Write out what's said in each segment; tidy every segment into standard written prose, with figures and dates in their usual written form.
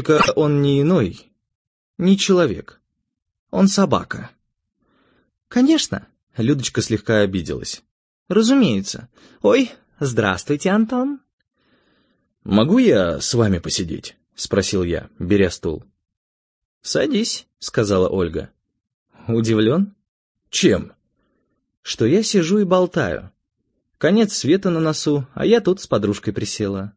Только он не иной, не человек. Он собака». «Конечно», — Людочка слегка обиделась. «Разумеется. Ой, здравствуйте, Антон». «Могу я с вами посидеть?» — спросил я, беря стул. «Садись», — сказала Ольга. «Удивлен?» «Чем?» «Что я сижу и болтаю. Конец света на носу, а я тут с подружкой присела».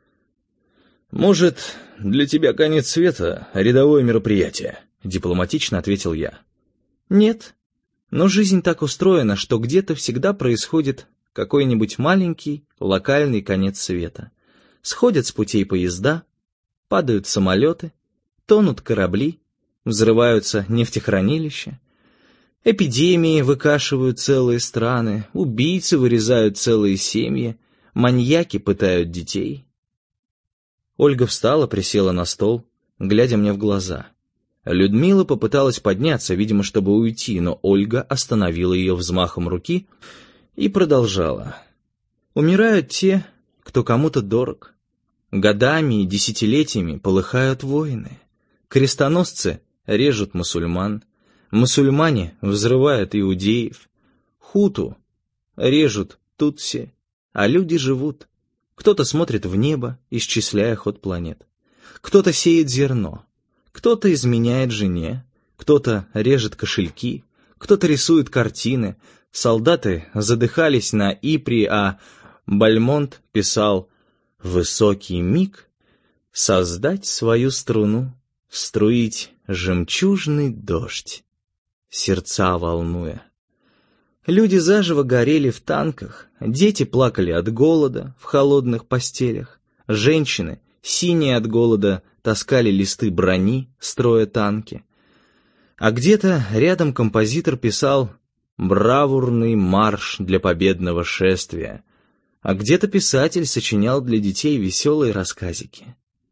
«Может, для тебя конец света — рядовое мероприятие?» — дипломатично ответил я. «Нет, но жизнь так устроена, что где-то всегда происходит какой-нибудь маленький локальный конец света. Сходят с путей поезда, падают самолеты, тонут корабли, взрываются нефтехранилища, эпидемии выкашивают целые страны, убийцы вырезают целые семьи, маньяки пытают детей». Ольга встала, присела на стол, глядя мне в глаза. Людмила попыталась подняться, видимо, чтобы уйти, но Ольга остановила ее взмахом руки и продолжала. «Умирают те, кто кому-то дорог. Годами и десятилетиями полыхают войны. Крестоносцы режут мусульман, мусульмане взрывают иудеев, хуту режут тутси, а люди живут. Кто-то смотрит в небо, исчисляя ход планет. Кто-то сеет зерно, кто-то изменяет жене, кто-то режет кошельки, кто-то рисует картины. Солдаты задыхались на Ипре, а Бальмонт писал: «Высокий миг — создать свою струну, струить жемчужный дождь, сердца волнуя». Люди заживо горели в танках, дети плакали от голода в холодных постелях, женщины, синие от голода, таскали листы брони, строя танки. А где-то рядом композитор писал бравурный марш для победного шествия, а где-то писатель сочинял для детей веселые рассказики.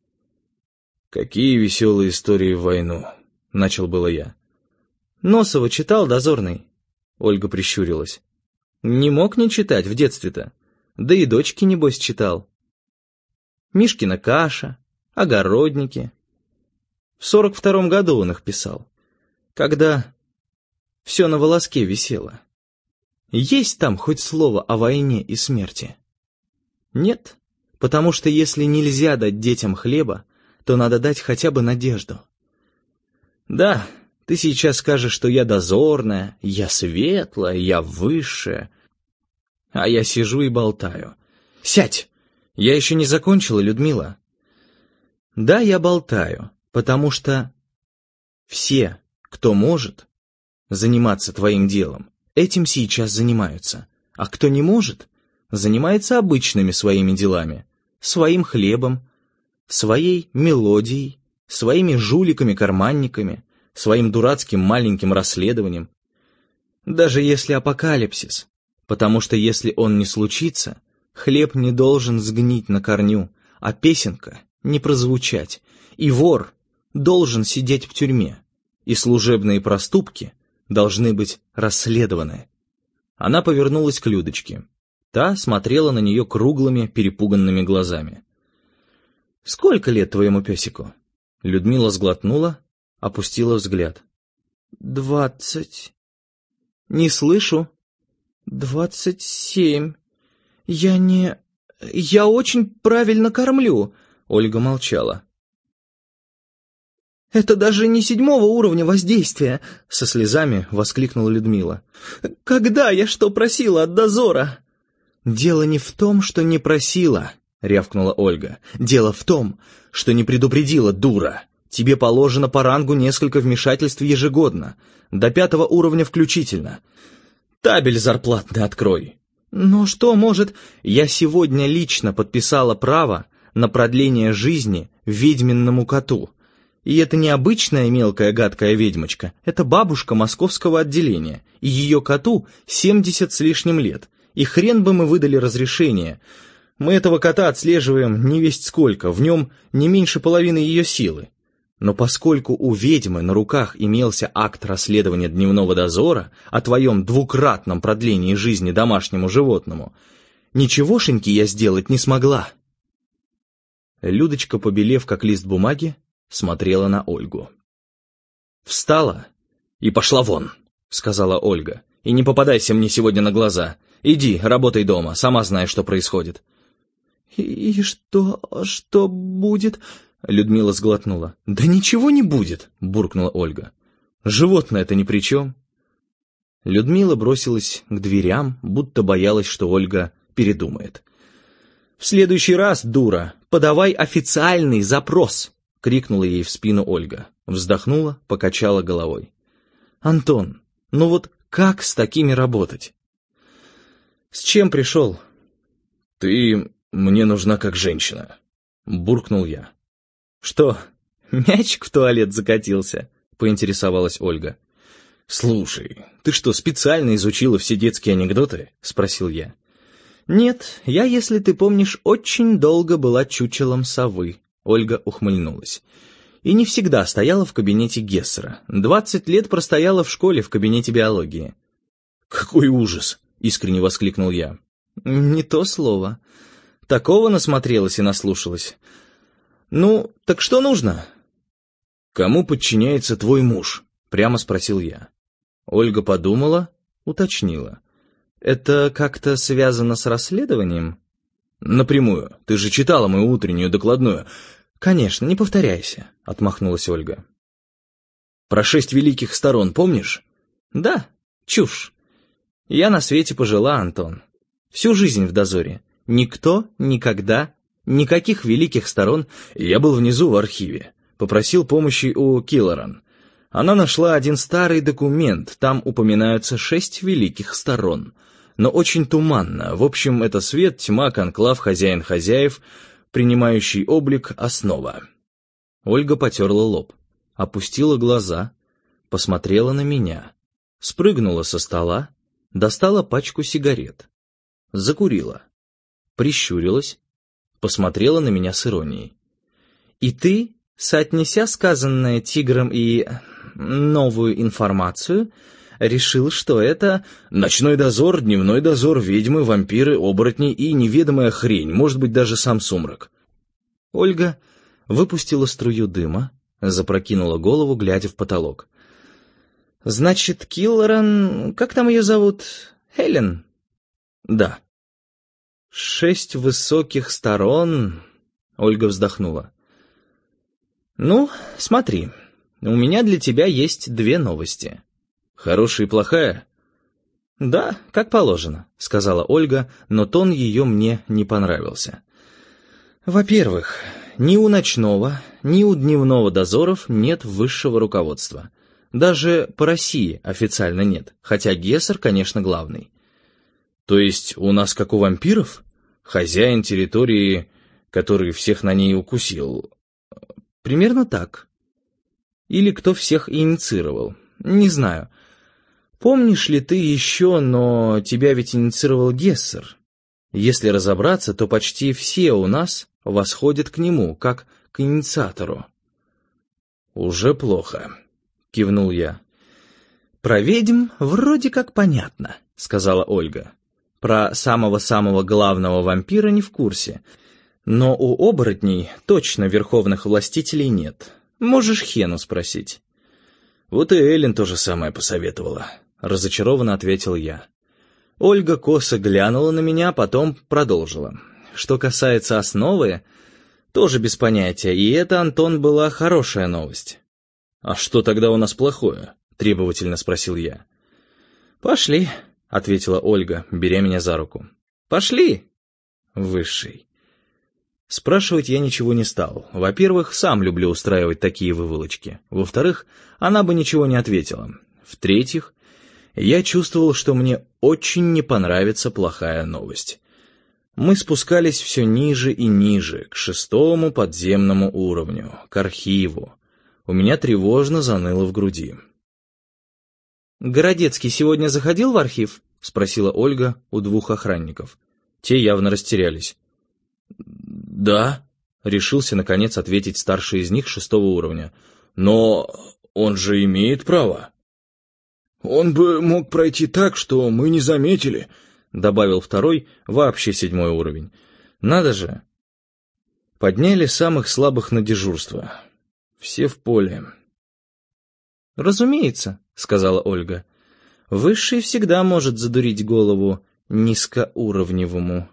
«Какие веселые истории в войну?» — начал было я. «Носова читал, дозорный?» Ольга прищурилась. «Не мог не читать в детстве-то. Да и дочки, небось, читал. Мишкина каша, огородники. В 42-м году он их писал, когда все на волоске висело. Есть там хоть слово о войне и смерти?» «Нет, потому что если нельзя дать детям хлеба, то надо дать хотя бы надежду. Да, ты сейчас скажешь, что я дозорная, я светлая, я высшая, а я сижу и болтаю. Сядь! Я еще не закончила, Людмила. Да, я болтаю, потому что все, кто может заниматься твоим делом, этим сейчас занимаются, а кто не может, занимается обычными своими делами, своим хлебом, своей мелодией, своими жуликами-карманниками, своим дурацким маленьким расследованием. Даже если апокалипсис, потому что если он не случится, хлеб не должен сгнить на корню, а песенка не прозвучать, и вор должен сидеть в тюрьме, и служебные проступки должны быть расследованы. Она повернулась к Людочке. Та смотрела на нее круглыми, перепуганными глазами. «Сколько лет твоему песику?» Людмила сглотнула, опустила взгляд. 20. «Не слышу». 27. Я очень правильно кормлю», — Ольга молчала. «Это даже не 7-го уровня воздействия», — со слезами воскликнула Людмила. «Когда я что просила от дозора?» «Дело не в том, что не просила», — рявкнула Ольга. «Дело в том, что не предупредила, дура. Тебе положено по рангу несколько вмешательств ежегодно, до 5-го уровня включительно. Табель зарплатный открой». «Но что может...» «Я сегодня лично подписала право на продление жизни ведьминному коту. И это не обычная мелкая гадкая ведьмочка, это бабушка московского отделения, и ее коту 70 с лишним лет. И хрен бы мы выдали разрешение. Мы этого кота отслеживаем невесть сколько, в нем не меньше половины ее силы. Но поскольку у ведьмы на руках имелся акт расследования дневного дозора о твоем 2-кратном продлении жизни домашнему животному, ничегошеньки я сделать не смогла». Людочка, побелев как лист бумаги, смотрела на Ольгу. «Встала и пошла вон», — сказала Ольга. «И не попадайся мне сегодня на глаза. Иди, работай дома, сама знаешь, что происходит». «И что будет?» — Людмила сглотнула. «Да ничего не будет», — буркнула Ольга. «Животное-то ни при чем». Людмила бросилась к дверям, будто боялась, что Ольга передумает. «В следующий раз, дура, подавай официальный запрос!» — крикнула ей в спину Ольга. Вздохнула, покачала головой. «Антон, ну вот как с такими работать?» «С чем пришел?» «Ты мне нужна как женщина», — буркнул я. «Что, мячик в туалет закатился?» — поинтересовалась Ольга. «Слушай, ты что, специально изучила все детские анекдоты?» — спросил я. «Нет, я, если ты помнишь, очень долго была чучелом совы», — Ольга ухмыльнулась. «И не всегда стояла в кабинете Гессера. 20 лет простояла в школе в кабинете биологии». «Какой ужас!» — искренне воскликнул я. «Не то слово. Такого насмотрелась и наслушалась. Ну, так что нужно?» «Кому подчиняется твой муж?» — прямо спросил я. Ольга подумала, уточнила. «Это как-то связано с расследованием?» «Напрямую. Ты же читала мою утреннюю докладную». «Конечно, не повторяйся», — отмахнулась Ольга. «Про 6 великих сторон помнишь?» «Да, чушь. Я на свете пожила, Антон. Всю жизнь в дозоре. Никто, никогда, никаких великих сторон». Я был внизу в архиве. Попросил помощи у Киллоран. Она нашла один старый документ, там упоминаются 6 великих сторон. Но очень туманно. В общем, это свет, тьма, конклав, хозяин хозяев, принимающий облик, основа. Ольга потерла лоб, опустила глаза, посмотрела на меня, спрыгнула со стола, достала пачку сигарет, закурила, прищурилась, посмотрела на меня с иронией. «И ты, соотнеся сказанное тигром и новую информацию, решил, что это ночной дозор, дневной дозор, ведьмы, вампиры, оборотни и неведомая хрень, может быть, даже сам сумрак». Ольга выпустила струю дыма, запрокинула голову, глядя в потолок. «Значит, Киллоран... Как там ее зовут? Хелен?» «Да». 6 высоких сторон...» Ольга вздохнула. «Ну, смотри, у меня для тебя есть 2 новости». «Хорошая и плохая?» «Да, как положено», — сказала Ольга, но тон ее мне не понравился. «Во-первых, ни у ночного, ни у дневного дозоров нет высшего руководства. Даже по России официально нет, хотя Гессер, конечно, главный». «То есть у нас как у вампиров? Хозяин территории, который всех на ней укусил?» «Примерно так. Или кто всех инициировал. Не знаю. Помнишь ли ты еще, но тебя ведь инициировал Гессер. Если разобраться, то почти все у нас восходят к нему, как к инициатору». «Уже плохо», — кивнул я. «Про ведьм вроде как понятно», — сказала Ольга. «Про самого-самого главного вампира не в курсе. Но у оборотней точно верховных властителей нет. Можешь Хену спросить». «Вот и Эллен то же самое посоветовала», — разочарованно ответил я. Ольга косо глянула на меня, потом продолжила. «Что касается основы, тоже без понятия, и это, Антон, была хорошая новость». «А что тогда у нас плохое?» — требовательно спросил я. «Пошли», — ответила Ольга, беря меня за руку. «Пошли, высший». Спрашивать я ничего не стал. Во-первых, сам люблю устраивать такие выволочки. Во-вторых, она бы ничего не ответила. В-третьих, я чувствовал, что мне очень не понравится плохая новость. Мы спускались все ниже и ниже, к 6-му подземному уровню, к архиву. У меня тревожно заныло в груди. «Городецкий сегодня заходил в архив?» — спросила Ольга у 2 охранников. Те явно растерялись. «Да», — решился, наконец, ответить старший из них 6-го уровня. «Но он же имеет право». «Он бы мог пройти так, что мы не заметили», — добавил второй, вообще 7-й уровень. «Надо же». Подняли самых слабых на дежурство. Все в поле. «Разумеется», — сказала Ольга. «Высший всегда может задурить голову низкоуровневому».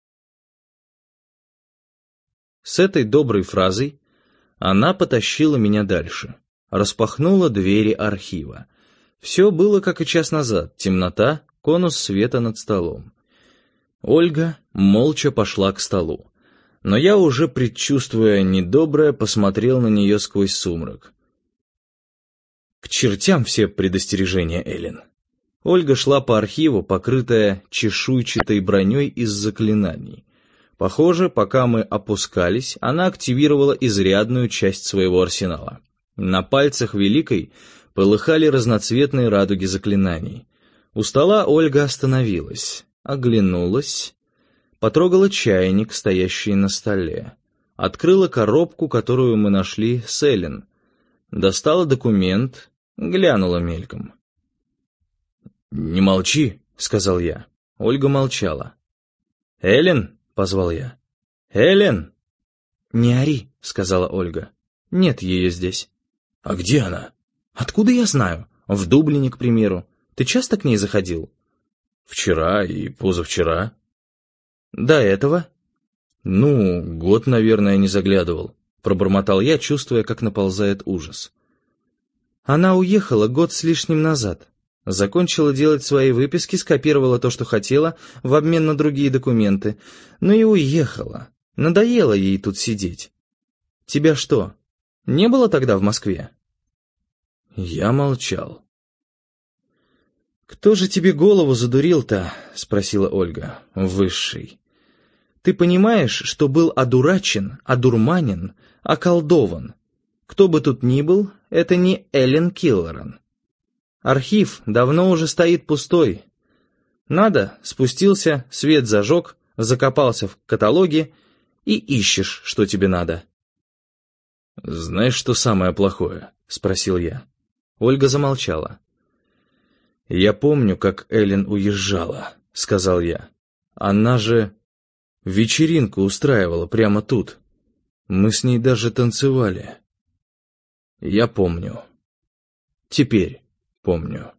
С этой доброй фразой она потащила меня дальше, распахнула двери архива. Все было, как и час назад, темнота, конус света над столом. Ольга молча пошла к столу, но я, уже предчувствуя недоброе, посмотрел на нее сквозь сумрак. К чертям все предостережения, Эллен. Ольга шла по архиву, покрытая чешуйчатой броней из заклинаний. Похоже, пока мы опускались, она активировала изрядную часть своего арсенала. На пальцах Великой полыхали разноцветные радуги заклинаний. У стола Ольга остановилась, оглянулась, потрогала чайник, стоящий на столе, открыла коробку, которую мы нашли с Эллен, достала документ, глянула мельком. «Не молчи», — сказал я. Ольга молчала. «Эллен?» — позвал я. «Эллен!» «Не ори», — сказала Ольга. «Нет ее здесь». «А где она?» «Откуда я знаю? В Дублине, к примеру. Ты часто к ней заходил?» «Вчера и позавчера». «До этого?» «Год, наверное, не заглядывал», — пробормотал я, чувствуя, как наползает ужас. «Она уехала год с лишним назад. Закончила делать свои выписки, скопировала то, что хотела, в обмен на другие документы. Но и уехала. Надоело ей тут сидеть. Тебя что, не было тогда в Москве?» Я молчал. «Кто же тебе голову задурил-то?» — спросила Ольга. «Высший. Ты понимаешь, что был одурачен, одурманен, околдован? Кто бы тут ни был, это не Эллен Киллоран. Архив давно уже стоит пустой. Надо, спустился, свет зажег, закопался в каталоге и ищешь, что тебе надо». «Знаешь, что самое плохое?» — спросил я. Ольга замолчала. «Я помню, как Эллен уезжала», — сказал я. «Она же вечеринку устраивала прямо тут. Мы с ней даже танцевали. Я помню. Теперь помню».